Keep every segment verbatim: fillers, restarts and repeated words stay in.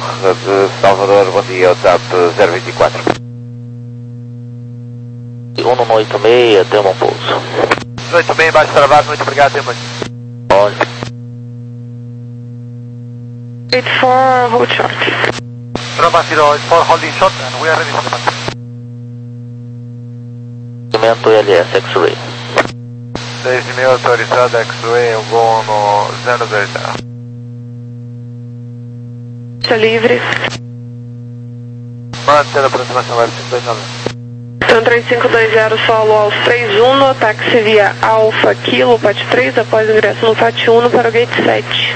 Torre de Salvador, bom dia, WhatsApp zero vinte e quatro. um no oito seis, tem um pouso. oito seis, baixo travado, muito obrigado, tem Olha. oito quatro, hold short. Roma zero oito quatro, holding short, and we are ready for the match. Movimento L S X-Ray. dez mil autorizado, X-Ray, eu vou no zero dois zero. Está livre. Mantendo a aproximação web cinco dois nove. Então três cinco dois zero, solo aos três um, táxi via Alfa Kilo, P A T três, após o ingresso no P A T um para o Gate sete.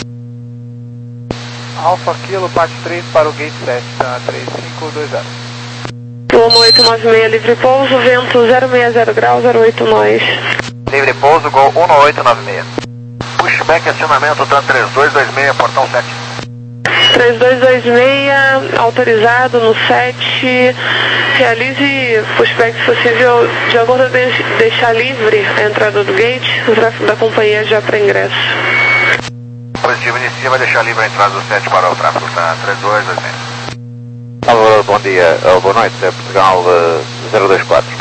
Alfa Kilo, P A T três para o Gate sete, tá? três cinco dois zero. Loma oito nove seis, livre pouso, vento zero seis zero graus, zero oito nós. Livre pouso, Gol um oito nove seis. Pushback, acionamento, TAM três dois dois seis, portão sete. três dois dois seis, autorizado no sete. Realize pushback se possível, de acordo com deixar livre a entrada do gate, o tráfego da companhia já para ingresso. Positivo, inicia, vai deixar livre a entrada do sete para o tráfego, tá? três dois dois seis. Salvador, bom dia, uh, boa noite, é Portugal uh, zero dois quatro.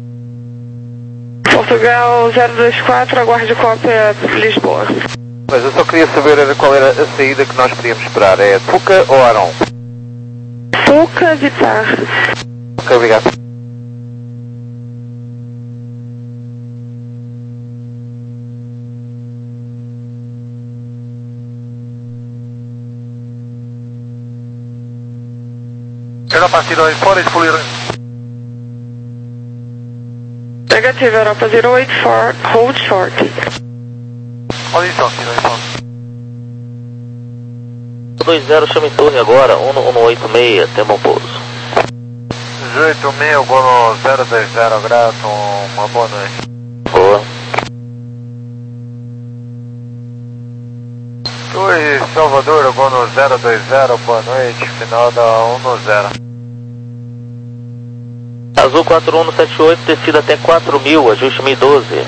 Portugal zero dois quatro, aguarde cópia Lisboa. Mas eu só queria saber era qual era a saída que nós podíamos esperar, é Puca ou Aron? Puca de par. Ok, obrigado. Europa zero oito quatro, it's fully ready. Negativo, Europa zero oito quatro, hold short. Holding short, zero oito quatro. dois zero, chame torre agora, um no oito seis, tem bom pouso. dezoito seis, eu vou no zero dois zero, grato, uma boa noite. Boa. Oi, Salvador, eu vou no zero dois zero, boa noite, final da um no zero. Azul quatro um no sete oito, descida até quatro mil, ajuste mil e doze.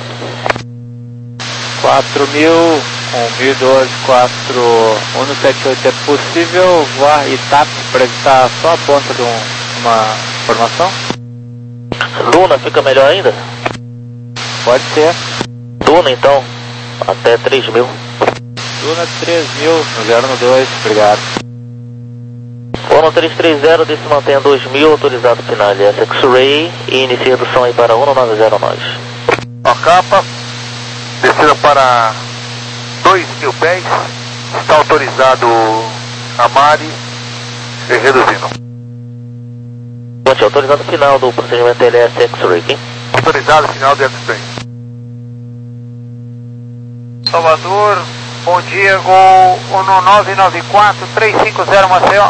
quatro mil, com mil e doze, quatro um no sete oito, é possível voar e TAP para evitar só a ponta de um, uma formação? Luna, fica melhor ainda? Pode ser. Luna então, até três mil. Luna três mil, no zero no dois, obrigado. Ono três três zero, desse mantém a dois mil, autorizado final L S X-Ray e inicia redução aí para um nove zero nós. Ó, capa, descida para dois mil pés, está autorizado a Mari, e reduzindo. Ponte, autorizado final do procedimento L S X-Ray, aqui. Autorizado final do X-Ray. Salvador, bom dia, Gol um nove nove quatro, três cinco zero Maceió.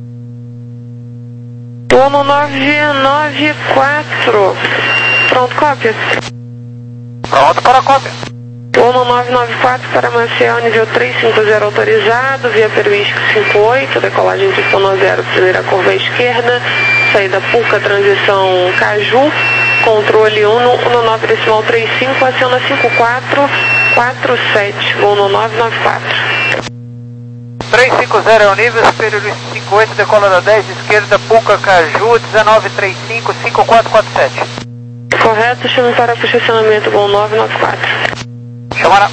um nove nove quatro. Pronto, cópia. Pronto para a cópia. um nove nove quatro para Maceió, nível três cinco zero autorizado, via Peruísco cinco oito, decolagem de sono zero, primeira curva à esquerda, saída Puca, transição Caju, controle um no nove decimal três cinco, aciona cinco quatro quatro sete, um nove nove quatro. três cinco zero é o nível, superior cinco oito, decola da dez, esquerda, Puca, Caju, dezenove trinta e cinco, cinco quatro quatro sete. Correto, chame para posicionamento, um nove nove quatro. Chamara.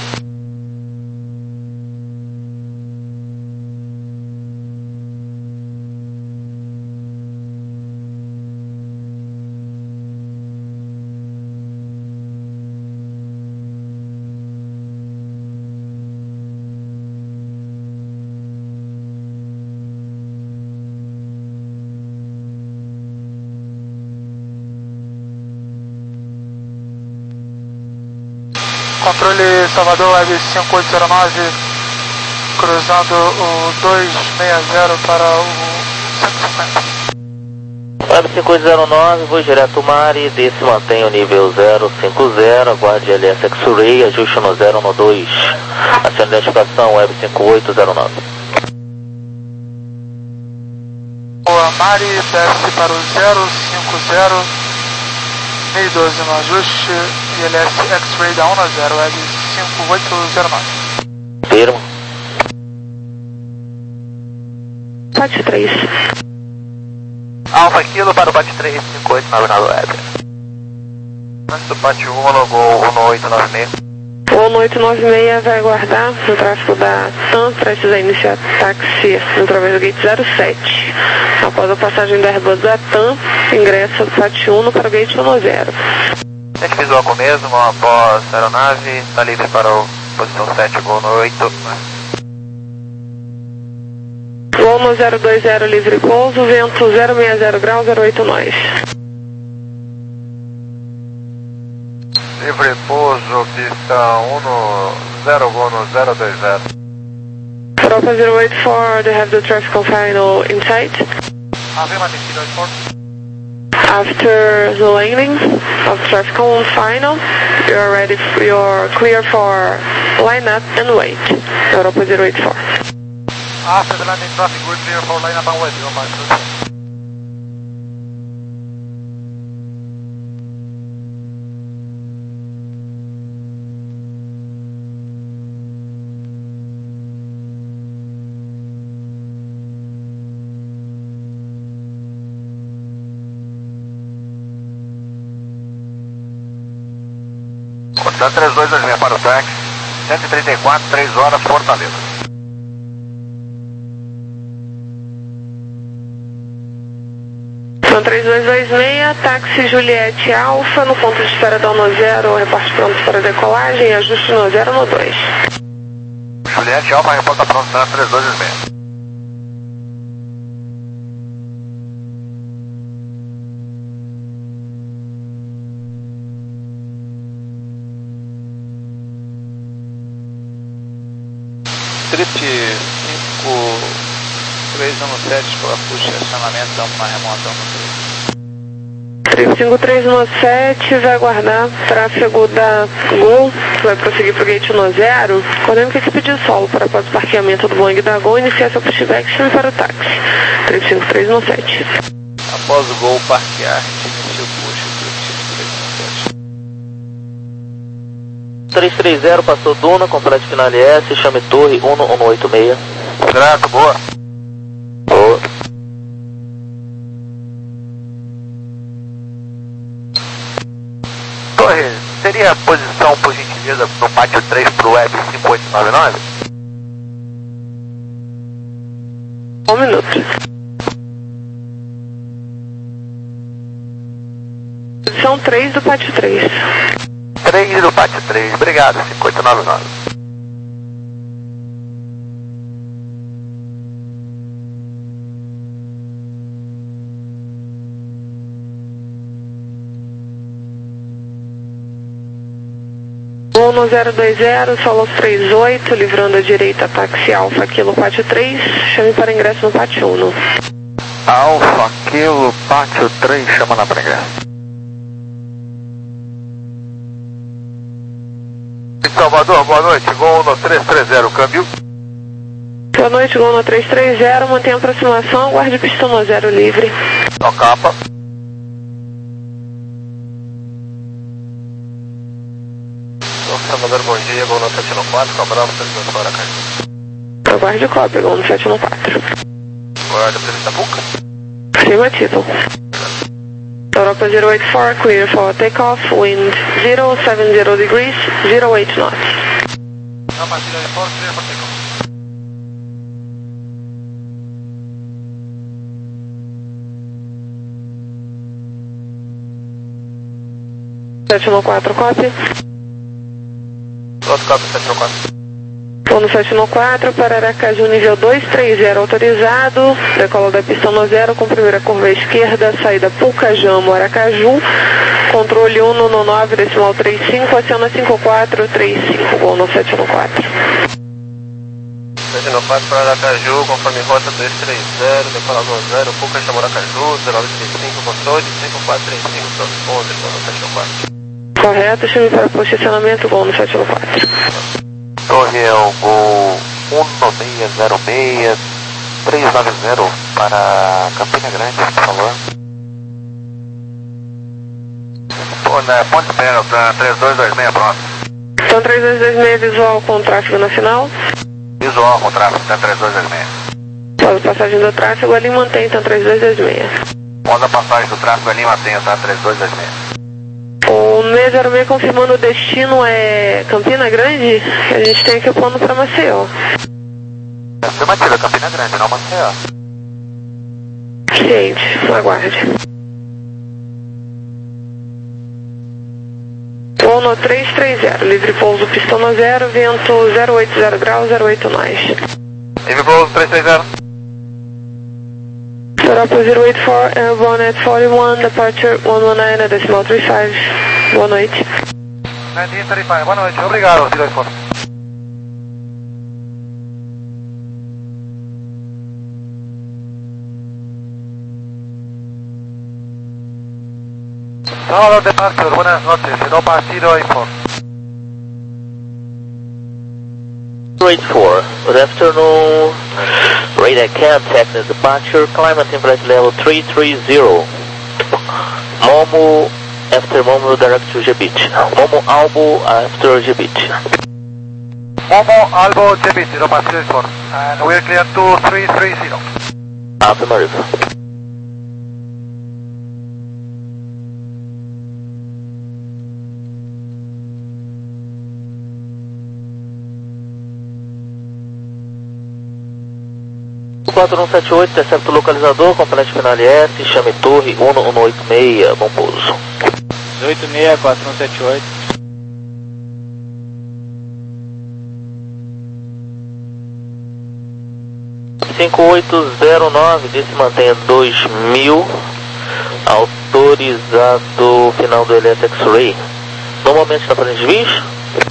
Controle Salvador, Web cinco oito zero nove, cruzando o dois seis zero para o cento e cinquenta. Web cinco oito zero nove, voo direto Mari, desse mantém o nível zero cinco zero, aguarde L S X-Ray, ajuste no zero no dois. Acione a identificação Web cinco oito zero nove. Boa, Mari, desce para o zero cinco zero, mil e doze no ajuste, e L S X-Ray da um a zero, Web cinco oito zero nove. Firma. Pátio três. Alfa Kilo para o Pátio três, cinco oito nove nove web. Antes do Pátio um, logou um oito nove seis. O um oito nove seis vai aguardar no tráfego da TAM, prestes a iniciar táxi através do gate zero sete. Após a passagem da Airbus da TAM, ingressa do Pátio um para o gate um zero. Gente visual com mesmo, após a aeronave, está livre para o posição sete, gol no oito. Gol no zero dois zero, livre pouso, vento zero seis zero graus, zero oito nós. Livre pouso, pista um no zero, gol no zero dois zero. Europa zero oito four, they have the traffic on final in sight. After the landing of traffic on final, you are ready, you are clear for line up and wait. Europa zero eight four. After the landing traffic, we're clear for line up and wait. Your master. Constante três dois dois seis para o táxi, cento e trinta e quatro, três horas, Fortaleza. São três dois dois seis, táxi Juliette Alfa, no ponto de espera da U N O zero, reporte pronto para decolagem, ajuste no zero no dois. Juliette Alfa, reporta pronto para três dois dois seis. Trip cinco três um sete, para puxa acionamento, uma remota um três. Trip cinco três um sete vai aguardar tráfego da Gol, que vai prosseguir para o gate um zero. Coordene que equipe de solo para após o parqueamento do Boeing da Gol, iniciar seu pushback e chame para o táxi. Trip cinco três um sete. Após o Gol parquear, inicia o push, Trip cinco três um sete. três três zero, passou Duna, complete final S, chame torre um um oito seis. Grato, boa. Boa. Torre, seria a posição, por gentileza, no Pátio três para o web cinco oito nove nove? Um minuto. Posição três do Pátio três. três do Pátio três, obrigado, cinco oito nove nove. Gol no zero dois zero, solo três oito, livrando a direita, táxi Alfa Kilo Pátio três, chame para ingresso no Pátio um. Alfa Kilo Pátio três, chama lá para ingresso. Salvador, boa noite, Gol no três três zero, câmbio. Boa noite, Gol no três três zero, mantenha a aproximação, guarde pista no zero livre. Ó capa. Salvador, bom dia, Gol no sete um quatro, cobramos três dois para cá. Aguarde cópia, Gol no sete um quatro. Guarda, presidente da Puca. Cima título. Europa zero eight four, clear for takeoff, wind zero seven zero degrees, zero eight knots. Europa zero eight four, clear for takeoff. sete um quatro, cópia. Outro cópia, sete um quatro. Vou no sete um quatro, para Aracaju nível dois três zero autorizado, decola da pista no zero com primeira curva à esquerda, saída Pucajamo, Aracaju, controle um no nove, decimal três cinco, aciona cinco quatro três cinco, vou no sete um quatro. sete um quatro para Aracaju, conforme rota dois três zero, decola no zero, Pucajamo, Aracaju, zero nove três cinco, controle cinco quatro três cinco, transponder, vou no sete um quatro. Correto, chame para posicionamento, vou no sete um quatro. Torre é o Gol um seis zero seis, três nove zero para Campina Grande, por favor. Ponte Espera, para três dois dois seis, pronto. Então três dois dois seis visual com tráfego nacional. Visual com tráfego, três dois dois seis. Pode passar passagem do tráfego, ali mantém, então três dois dois seis. Onda passagem do tráfego, ali mantém, tá? três dois dois seis. O seis zero seis confirmando o destino é Campina Grande, a gente tem aqui o plano para Maceió. Afirmativa, Campina Grande, não Maceió. Ciente, aguarde. Ono três três zero, livre pouso pistão no zero, vento zero oito zero graus, zero oito nós. Livre pouso três três zero. Europa zero oito quatro, airborne at quarenta e um, departure cento e dezenove, decimal trinta e cinco. Boa noite. nineteen thirty-five, boa noite, obrigado, zero oito quatro. Salvador Departure, buenas noches, no partido info. zero eight four, good afternoon. Radar contact the departure, climate temperature level three three zero. Momo after Momo direct to Jebit. Momo Albo after Jebit. Momo Albo Jebit, no partido info. And we're clear to three three zero. Affirmative. quatro um sete oito, intercepta o localizador, complete final S, chame torre um um oito seis, bom pouso. oito seis, quatro um sete oito. cinco oito zero nove, desse mantenha dois mil, autorizado final do L S X-Ray. Normalmente está fazendo desvios?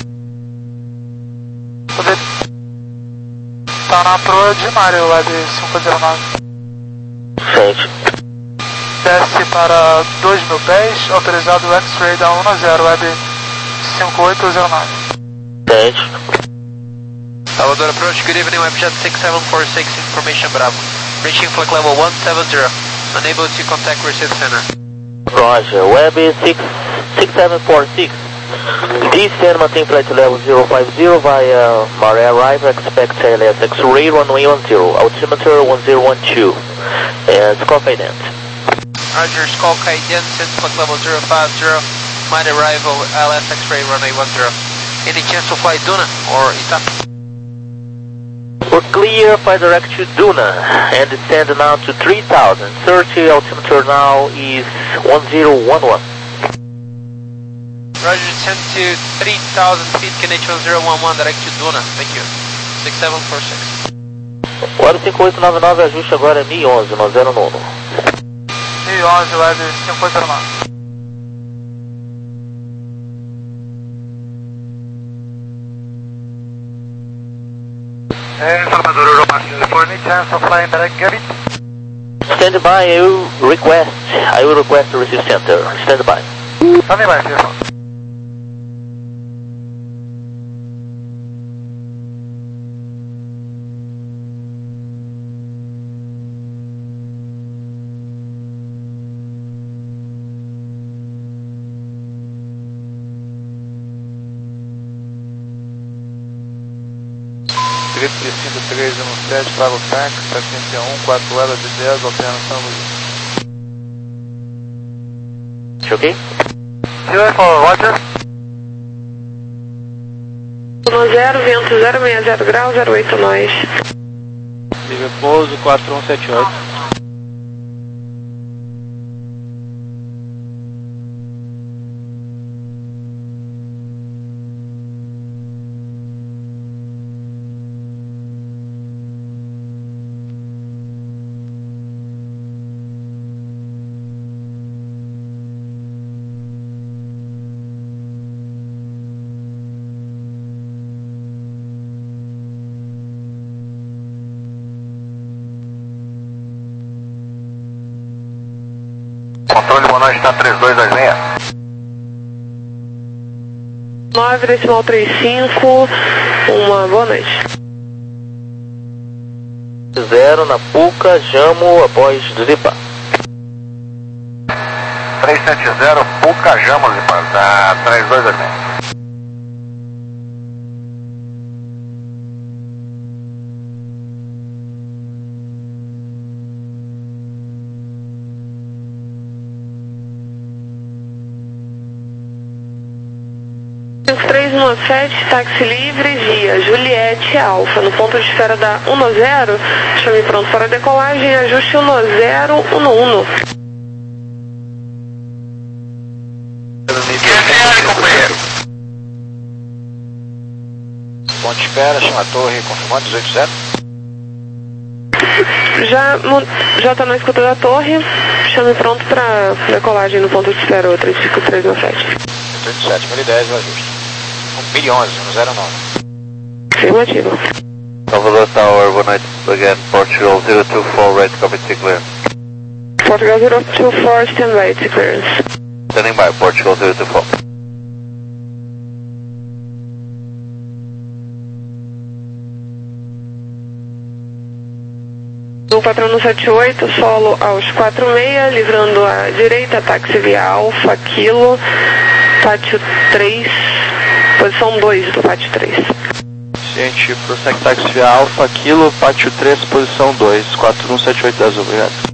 Tá na proa de Mário, Web cinco zero nove. Gente. Desce para dois mil pés, autorizado X-Ray da um zero, Web cinco oito zero nove. Gente. Salvador approach, good evening, Webjet six seven four six, information Bravo. Reaching flight level one seven zero, unable to contact receive center. Roger, Web six seven four six. D C N mantém flight level zero five zero via Maré Arrive, expect L S X-Ray runway one zero, altimeter one zero one two. And scope ident. Roger, scope ident, flight level zero five zero, might arrival L S X-Ray runway one zero. Any chance to fly Duna or Itap? We're clear, fly direct to Duna and descend now to three thousand. thirty, altimeter now is one zero one one. Roger, descend to three thousand feet, K N H one zero one one, direct to Duna, thank you. six seven four six. Web cinco oito nove nove, ajuste agora é mil e onze, no zero nono. mil e onze, Web cinco oito zero nove. É, Salvador, Europa, for any chance of flying direct Gavit? Stand by, I will request, I will request the receive center. Stand by. Stand by, Stefan. Script cinco três um sete, Bravo Tank, setenta e um, quatro horas e dez, alternação Luiz. Ok? zero four, Roger. zero, vento zero seis zero graus, zero oito nós. Livre pouso quatro um sete oito. Controle, boa noite, está três dois dois seis. nove, decimal trinta e cinco, uma boa noite. Zero na Puca, Jamo, após Zipa. três sete zero, Puca, Jamo, Zipa, tá três dois dois seis. sete, táxi livre via Juliette Alfa, no ponto de espera da um zero, chame pronto para decolagem, ajuste um zero um um. Companheiro. Ponto de espera, chama a torre, confirmando, dezoito zero. Já já está na escuta da torre, chame pronto para decolagem no ponto de espera três cinco três um sete. três cinco sete, mil e dez, o ajuste. mil e onze, um zero nove. Afirmativo. Salvador Tower, one night again, Portugal zero two four, right, copy, clear. Portugal zero two four, stand by, clearance. Standing by, Portugal zero two four. O patrão no sete oito, solo aos quatro seis, livrando a direita, táxi via Alfa, Kilo, pátio três, posição dois do pátio três. Ciente, prossegue táxi via Alfa, Kilo, pátio três, posição dois, quatro um sete oito dez, obrigado.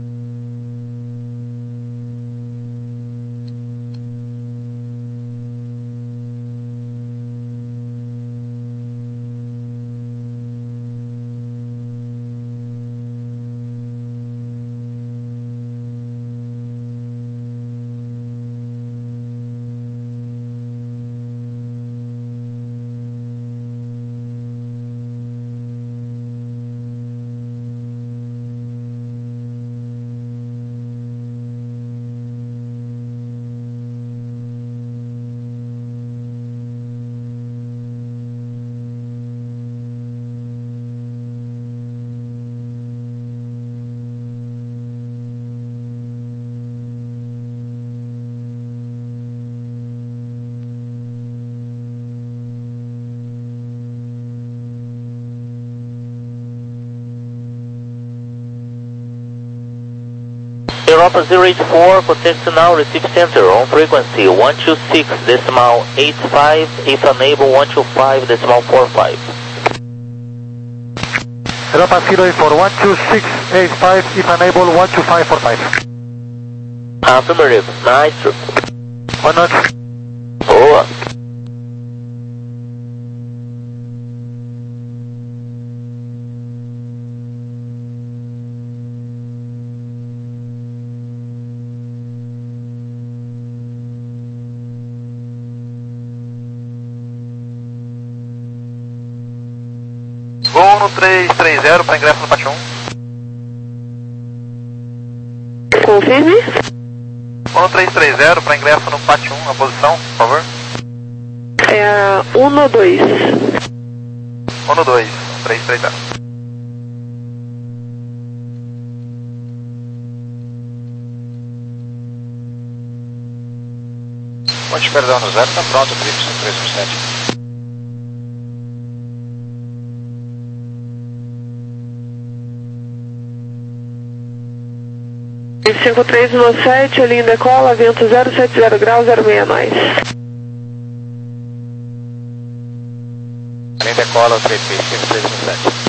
Europa zero eight four, contact now, receive center, on frequency one two six decimal eight five, if unable one two five decimal four five. Europa zero eight four, one two six eight five, if unable one two five four five. Affirmative, nice trip. Boa noite. Boa. Voo no três três zero para ingresso no pátio um. Confirme. Voo no três três zero para ingresso no pátio um, a posição, por favor. É a um dois. um no dois, três três zero. Ponte de espera da um zero, está pronto, três um sete. cinco três um sete, linha decola, vento zero sete zero graus, zero seis nós. Linha decola, três cinco três um sete.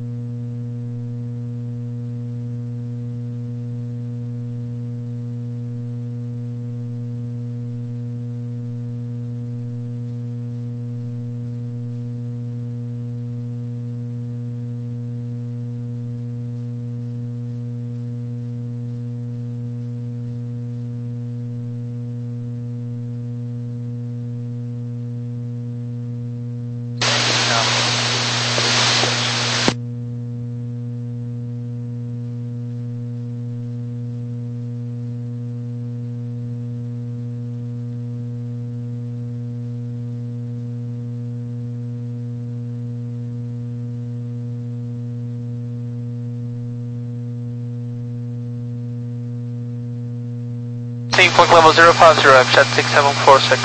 Point level zero five zero, I'm at six seven four six.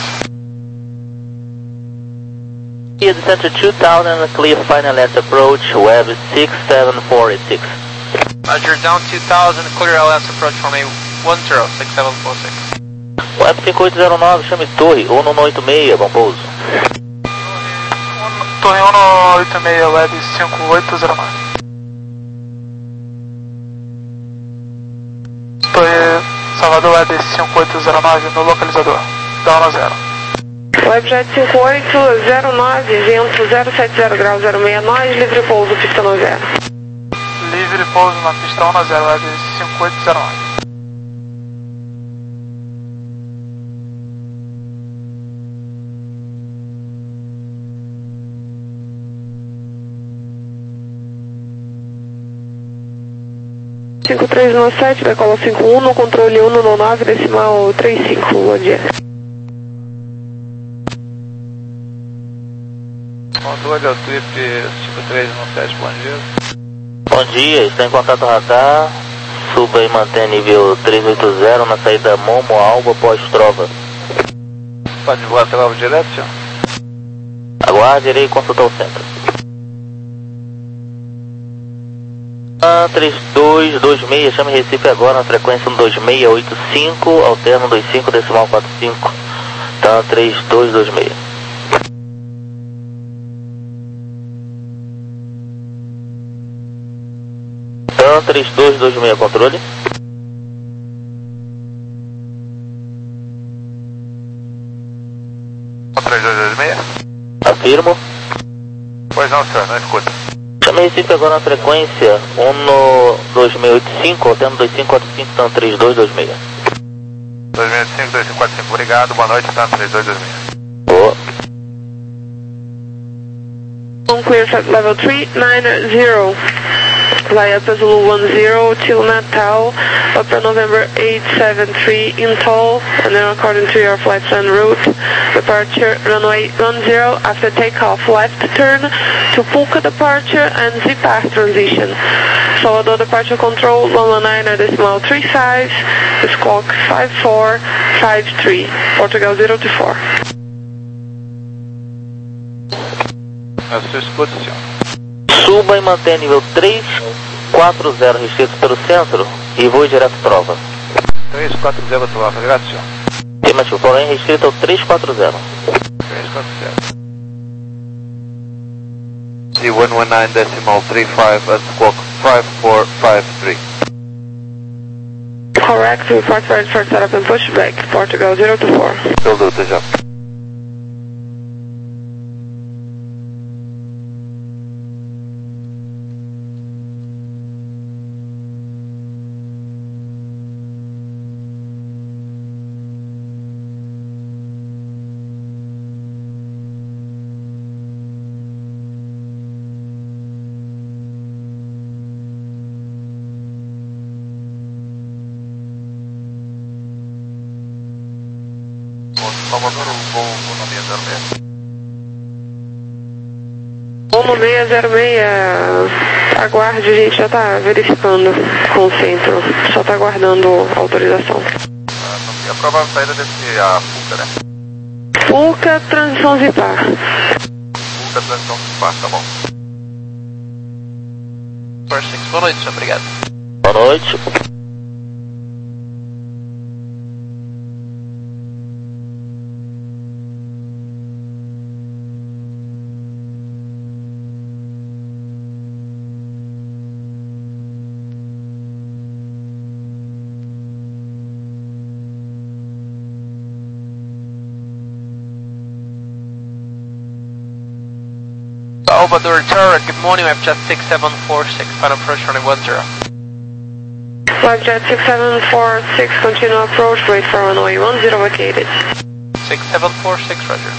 Here the center two thousand, clear final last approach, web six seven four six. Roger, down two thousand, clear L S approach for me, one zero six seven four six. Web cinco oito zero nove, chame torre, um um oito seis, bom pouso. Torre um um oito seis, web cinco oito zero nove. Torre Salvador Web cinco oito zero nove no localizador, da um zero. Webjet cinco oito zero nove, vento zero sete zero graus zero seis nós, livre pouso, pista um zero. Livre pouso na pista um zero, web cinco oito zero nove. cinco três um sete, decola cinco um, no controle um no nove, decimal trinta e cinco, bom dia. Controle ao Trip cinco três um sete, bom dia. Bom dia, está em contato radar, suba e mantém nível trezentos e oitenta na saída Momo Alba pós-trova. Pode voar trova direto, senhor? Aguarde, irei consultar o centro. Ah, três dois dois seis, chame Recife agora na frequência dois seis oito cinco, alterno dois cinco, decimal quatro cinco. Tá, três dois dois seis. Tá, três dois dois seis, controle. três dois dois seis? Afirmo. Pois não, senhor, não escuta. Chame Recife agora na frequência um no dois seis oito cinco, alterno dois cinco quatro cinco, então três dois dois seis. dois seis oito cinco, dois cinco quatro cinco, obrigado, boa noite, tá, três dois dois seis. Boa. On clear flight level three nine zero, via Zulu one zero till Natal, Upper November eight seven three in toll, and then according to your flight plan route, departure runway one zero after takeoff, left turn to Pulka departure and Zipar transition. Salvador departure control one one nine decimal three five, squawk five four five three, Portugal zero two four. Eu só escuto, senhor. Suba e mantém nível três quatro zero restrito pelo centro e voe direto prova. três quatro zero, trova, obrigado, senhor. Afirmativo, porém restrito ao três quatro zero. três quatro zero. C one one nine decimal three five at squawk five four five three. Correct, report for first setup and pushback, Portugal zero two four. Will do, Teja. Salvador, o voo no seis zero seis. Voo no seis zero seis, aguarde, a gente já está verificando com o centro, só está aguardando a autorização. Ah, e a provável saída desse, a Pulka, né? Pulka, transição Zipar. Pulka, transição Zipar, tá bom. First six, boa noite, senhor, obrigado. Boa noite. Salvador Tower, good morning, Webjet six seven four six, final approach runway one zero. Webjet six seven four six, continue approach, wait for runway one zero vacated. six seven four six, roger.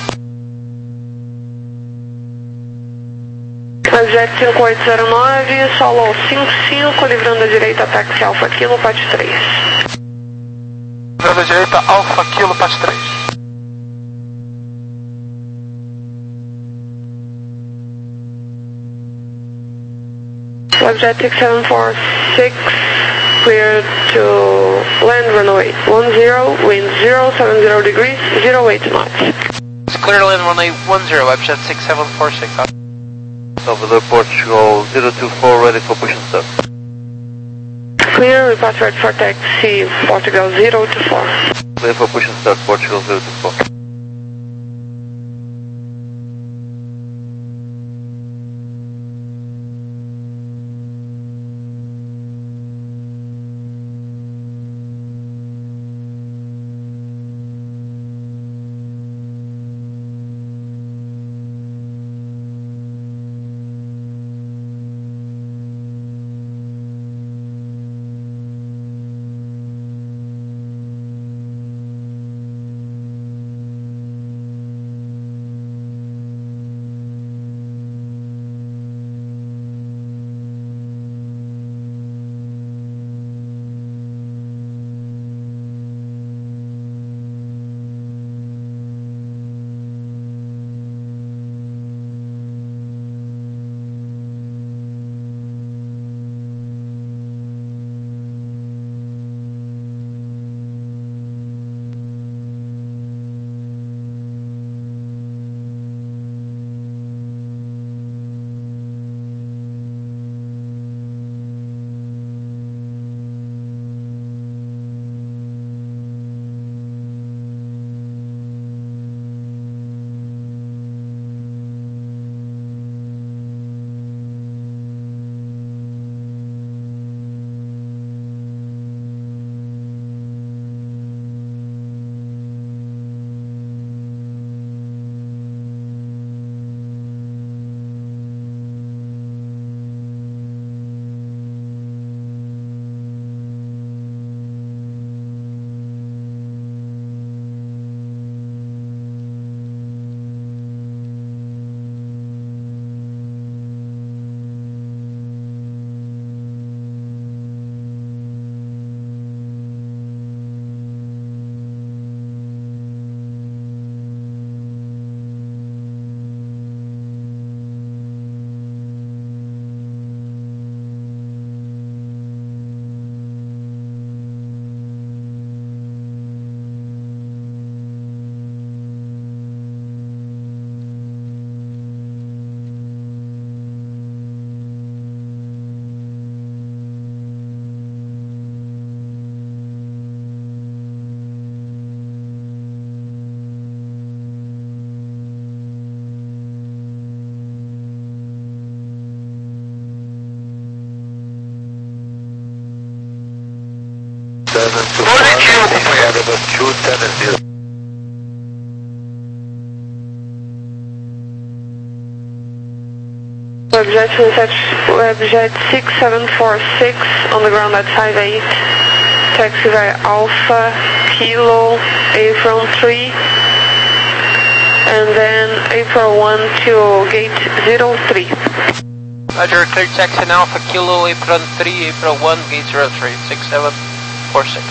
Webjet cinco oito zero nove, solo cinco cinco, livrando a direita, táxi Alfa Kilo, Pat três. Livrando a direita, Alfa Kilo, Pat três. Webjet six seven four six, clear to land runway one zero, wind zero seven zero degrees, zero eight knots. It's clear to land runway one zero, Webjet six seven four six. Salvador, Portugal zero two four, ready for push and start. Clear, report ready for taxi, Portugal zero two four. Clear for push and start, Portugal zero two four. Positivo, companheiro. Webjet Sunset, Webjet six seven four six on the ground at five eight. Taxi via Alpha, Kilo, April three. And then April one to gate zero three. Roger, clear taxi now for Kilo, April three, April one, gate zero three, six seven four six.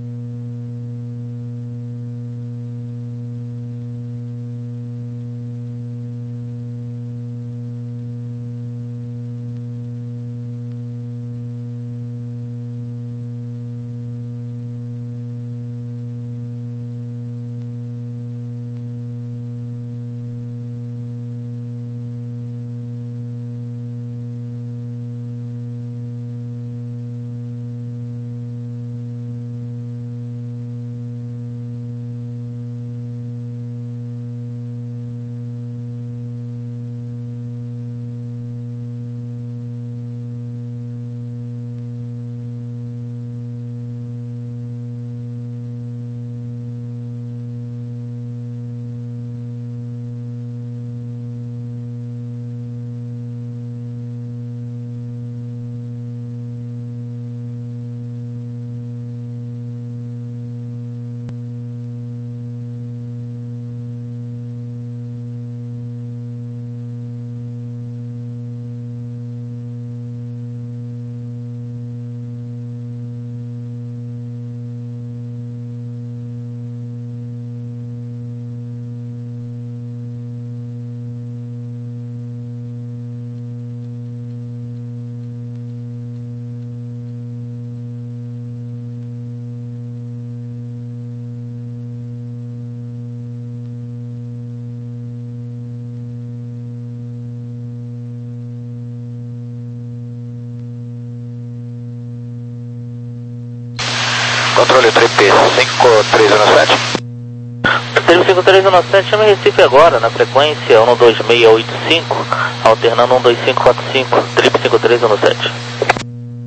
Controle Trip cinco três um sete. Trip cinco três um sete, chame Recife agora, na frequência um dois seis oito cinco, alternando um dois cinco quatro cinco, Trip cinco três um sete.